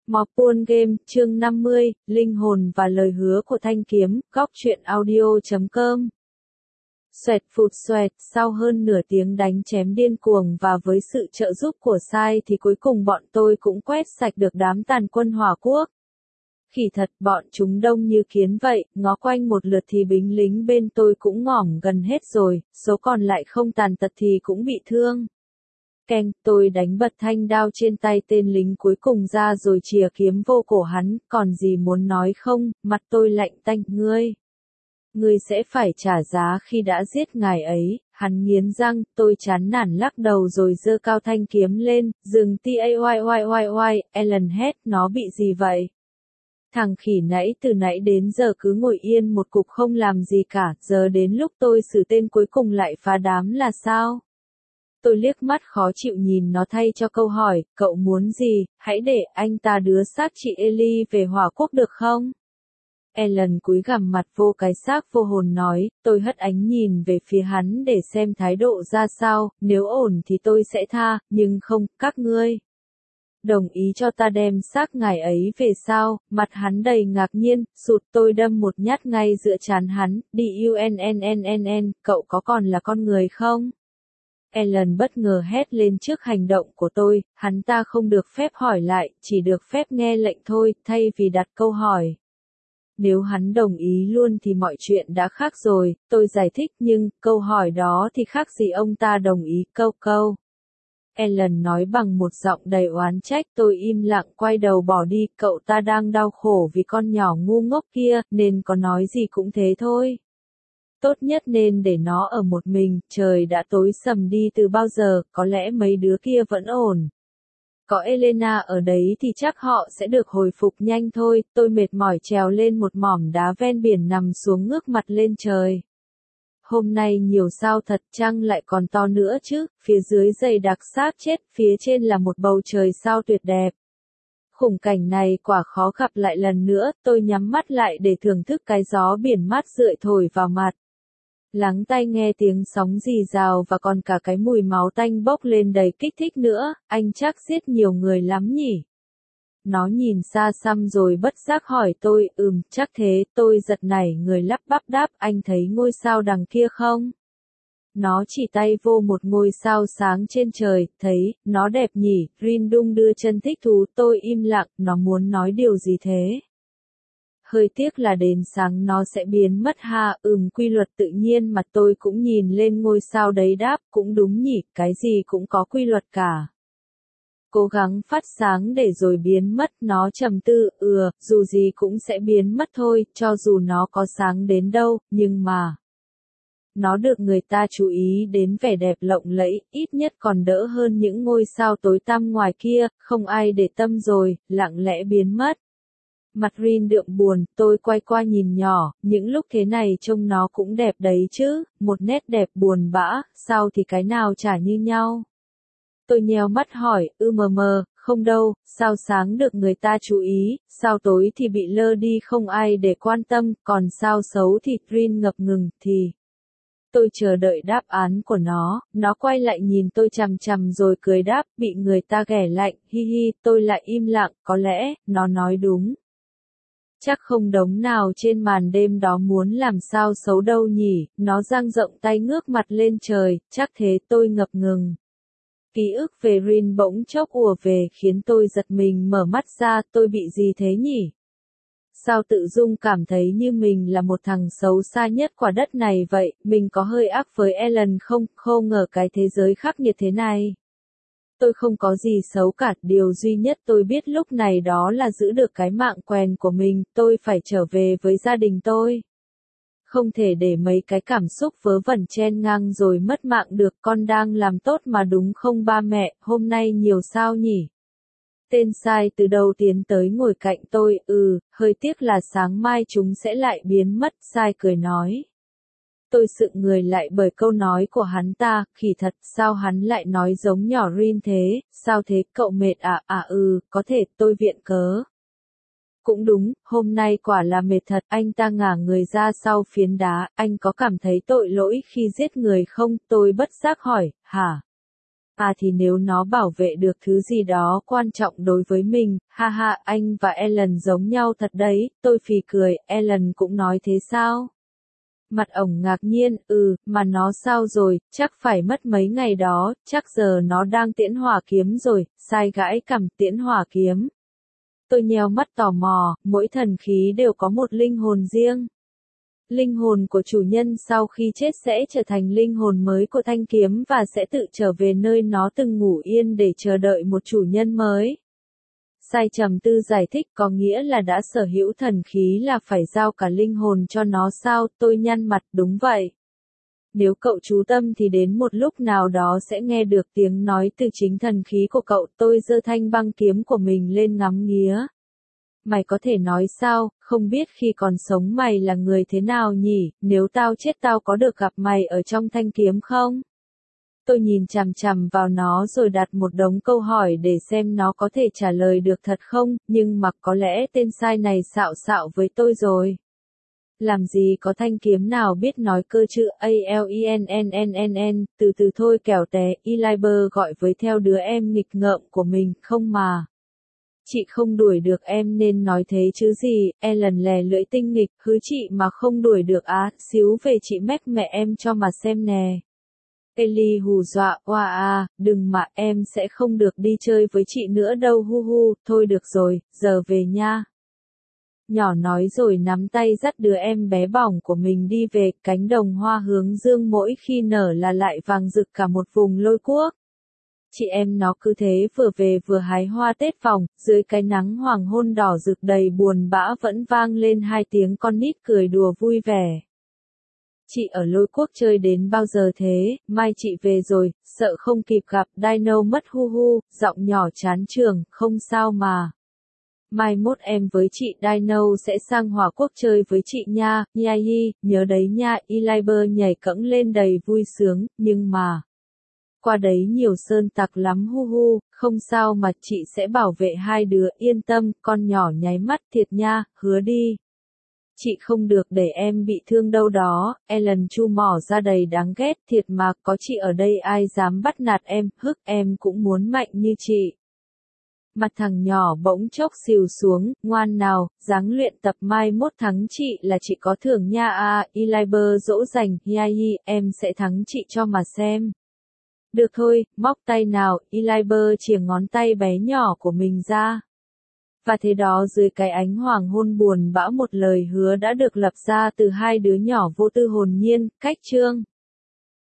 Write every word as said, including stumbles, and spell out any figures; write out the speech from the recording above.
Mopun Game, chương năm mươi, Linh hồn và lời hứa của thanh kiếm, góc truyện audio chấm com. Xoẹt phụt xoẹt, sau hơn nửa tiếng đánh chém điên cuồng và với sự trợ giúp của Sai thì cuối cùng bọn tôi cũng quét sạch được đám tàn quân Hỏa Quốc. Khỉ thật, bọn chúng đông như kiến vậy, ngó quanh một lượt thì binh lính bên tôi cũng ngỏm gần hết rồi, số còn lại không tàn tật thì cũng bị thương. Keng, tôi đánh bật thanh đao trên tay tên lính cuối cùng ra rồi chìa kiếm vô cổ hắn, còn gì muốn nói không, mặt tôi lạnh tanh, ngươi. Ngươi sẽ phải trả giá khi đã giết ngài ấy, hắn nghiến răng, tôi chán nản lắc đầu rồi giơ cao thanh kiếm lên, dừng ti a oai oai oai oai, Ellen hét, nó bị gì vậy? Thằng khỉ nãy từ nãy đến giờ cứ ngồi yên một cục không làm gì cả, giờ đến lúc tôi xử tên cuối cùng lại phá đám là sao? Tôi liếc mắt khó chịu nhìn nó thay cho câu hỏi, cậu muốn gì, hãy để anh ta đưa xác chị Ellie về Hỏa Quốc được không? Ellen cúi gằm mặt vô cái xác vô hồn nói, tôi hất ánh nhìn về phía hắn để xem thái độ ra sao, nếu ổn thì tôi sẽ tha, nhưng không, các ngươi. Đồng ý cho ta đem xác ngài ấy về sao, mặt hắn đầy ngạc nhiên, sụt tôi đâm một nhát ngay giữa trán hắn, đi unnnnn, cậu có còn là con người không? Ellen bất ngờ hét lên trước hành động của tôi, hắn ta không được phép hỏi lại, chỉ được phép nghe lệnh thôi, thay vì đặt câu hỏi. Nếu hắn đồng ý luôn thì mọi chuyện đã khác rồi, tôi giải thích nhưng, câu hỏi đó thì khác gì ông ta đồng ý, câu câu. Ellen nói bằng một giọng đầy oán trách, tôi im lặng quay đầu bỏ đi, cậu ta đang đau khổ vì con nhỏ ngu ngốc kia, nên có nói gì cũng thế thôi. Tốt nhất nên để nó ở một mình, trời đã tối sầm đi từ bao giờ, có lẽ mấy đứa kia vẫn ổn. Có Elena ở đấy thì chắc họ sẽ được hồi phục nhanh thôi, tôi mệt mỏi trèo lên một mỏm đá ven biển nằm xuống ngước mặt lên trời. Hôm nay nhiều sao thật, trăng lại còn to nữa chứ, phía dưới dày đặc xác chết, phía trên là một bầu trời sao tuyệt đẹp. Khung cảnh này quả khó gặp lại lần nữa, tôi nhắm mắt lại để thưởng thức cái gió biển mát rượi thổi vào mặt. Lắng tai nghe tiếng sóng rì rào và còn cả cái mùi máu tanh bốc lên đầy kích thích nữa, anh chắc giết nhiều người lắm nhỉ? Nó nhìn xa xăm rồi bất giác hỏi tôi, ừm, chắc thế, tôi giật nảy người lắp bắp đáp, anh thấy ngôi sao đằng kia không? Nó chỉ tay vô một ngôi sao sáng trên trời, thấy, nó đẹp nhỉ, Rin đung đưa chân thích thú, tôi im lặng, nó muốn nói điều gì thế? Hơi tiếc là đến sáng nó sẽ biến mất ha, ừm quy luật tự nhiên mà tôi cũng nhìn lên ngôi sao đấy đáp, cũng đúng nhỉ, cái gì cũng có quy luật cả. Cố gắng phát sáng để rồi biến mất, nó trầm tư, ừa, dù gì cũng sẽ biến mất thôi, cho dù nó có sáng đến đâu, nhưng mà. Nó được người ta chú ý đến vẻ đẹp lộng lẫy, ít nhất còn đỡ hơn những ngôi sao tối tăm ngoài kia, không ai để tâm rồi, lặng lẽ biến mất. Mặt Rin đượm buồn, tôi quay qua nhìn nhỏ, những lúc thế này trông nó cũng đẹp đấy chứ, một nét đẹp buồn bã, sao thì cái nào chả như nhau. Tôi nheo mắt hỏi, ư mờ mờ, không đâu, sao sáng được người ta chú ý, sao tối thì bị lơ đi không ai để quan tâm, còn sao xấu thì Rin ngập ngừng, thì. Tôi chờ đợi đáp án của nó, nó quay lại nhìn tôi chằm chằm rồi cười đáp, bị người ta ghẻ lạnh, hi hi, tôi lại im lặng, có lẽ, nó nói đúng. Chắc không đống nào trên màn đêm đó muốn làm sao xấu đâu nhỉ, nó dang rộng tay ngước mặt lên trời, chắc thế tôi ngập ngừng. Ký ức về Rin bỗng chốc ùa về khiến tôi giật mình mở mắt ra, tôi bị gì thế nhỉ? Sao tự dưng cảm thấy như mình là một thằng xấu xa nhất quả đất này vậy, mình có hơi ác với Ellen không, không ngờ cái thế giới khắc nghiệt thế này. Tôi không có gì xấu cả, điều duy nhất tôi biết lúc này đó là giữ được cái mạng quèn của mình, tôi phải trở về với gia đình tôi. Không thể để mấy cái cảm xúc vớ vẩn chen ngang rồi mất mạng được, con đang làm tốt mà đúng không ba mẹ, hôm nay nhiều sao nhỉ? Tên Sai từ đầu tiến tới ngồi cạnh tôi, ừ, hơi tiếc là sáng mai chúng sẽ lại biến mất, Sai cười nói. Tôi sững người lại bởi câu nói của hắn ta, khỉ thật, sao hắn lại nói giống nhỏ Rin thế, sao thế, cậu mệt à, à ừ, có thể, tôi viện cớ. Cũng đúng, hôm nay quả là mệt thật, anh ta ngả người ra sau phiến đá, anh có cảm thấy tội lỗi khi giết người không, tôi bất giác hỏi, hả? À thì nếu nó bảo vệ được thứ gì đó quan trọng đối với mình, ha ha, anh và Ellen giống nhau thật đấy, tôi phì cười, Ellen cũng nói thế sao? Mặt ổng ngạc nhiên, ừ, mà nó sao rồi, chắc phải mất mấy ngày đó, chắc giờ nó đang tiễn hỏa kiếm rồi, sai gãi cằm tiễn hỏa kiếm. Tôi nheo mắt tò mò, mỗi thần khí đều có một linh hồn riêng. Linh hồn của chủ nhân sau khi chết sẽ trở thành linh hồn mới của thanh kiếm và sẽ tự trở về nơi nó từng ngủ yên để chờ đợi một chủ nhân mới. Sai trầm tư giải thích có nghĩa là đã sở hữu thần khí là phải giao cả linh hồn cho nó sao, tôi nhăn mặt, đúng vậy. Nếu cậu chú tâm thì đến một lúc nào đó sẽ nghe được tiếng nói từ chính thần khí của cậu, tôi giơ thanh băng kiếm của mình lên ngắm nghía. Mày có thể nói sao, không biết khi còn sống mày là người thế nào nhỉ, nếu tao chết tao có được gặp mày ở trong thanh kiếm không? Tôi nhìn chằm chằm vào nó rồi đặt một đống câu hỏi để xem nó có thể trả lời được thật không, nhưng mà có lẽ tên sai này xạo xạo với tôi rồi. Làm gì có thanh kiếm nào biết nói cơ chữ A L I N N N N N, từ từ thôi kẻo té, Eliber gọi với theo đứa em nghịch ngợm của mình, không mà. Chị không đuổi được em nên nói thế chứ gì, Ellen lè lưỡi tinh nghịch, hứ chị mà không đuổi được á, xíu về chị mách mẹ em cho mà xem nè. Ellie hù dọa, oa à, đừng mà em sẽ không được đi chơi với chị nữa đâu hu hu, thôi được rồi, giờ về nha. Nhỏ nói rồi nắm tay dắt đứa em bé bỏng của mình đi về, cánh đồng hoa hướng dương mỗi khi nở là lại vàng rực cả một vùng Lôi Quốc. Chị em nó cứ thế vừa về vừa hái hoa Tết vòng, dưới cái nắng hoàng hôn đỏ rực đầy buồn bã vẫn vang lên hai tiếng con nít cười đùa vui vẻ. Chị ở Lôi Quốc chơi đến bao giờ thế, mai chị về rồi, sợ không kịp gặp Dino mất hu hu, giọng nhỏ chán trường, không sao mà. Mai mốt em với chị Dino sẽ sang Hỏa Quốc chơi với chị nha, Yahi, nhớ đấy nha, Eliber nhảy cẫng lên đầy vui sướng, nhưng mà... Qua đấy nhiều sơn tặc lắm hu hu, không sao mà chị sẽ bảo vệ hai đứa, yên tâm, con nhỏ nháy mắt thiệt nha, hứa đi. Chị không được để em bị thương đâu đó, Ellen chu mỏ ra đầy đáng ghét thiệt mà, có chị ở đây ai dám bắt nạt em, hức em cũng muốn mạnh như chị. Mặt thằng nhỏ bỗng chốc xìu xuống, ngoan nào, ráng luyện tập mai mốt thắng chị là chị có thưởng nha à, Eliber dỗ dành, Yahi, em sẽ thắng chị cho mà xem. Được thôi, móc tay nào, Eliber chìa ngón tay bé nhỏ của mình ra. Và thế đó dưới cái ánh hoàng hôn buồn bã một lời hứa đã được lập ra từ hai đứa nhỏ vô tư hồn nhiên, cách chương.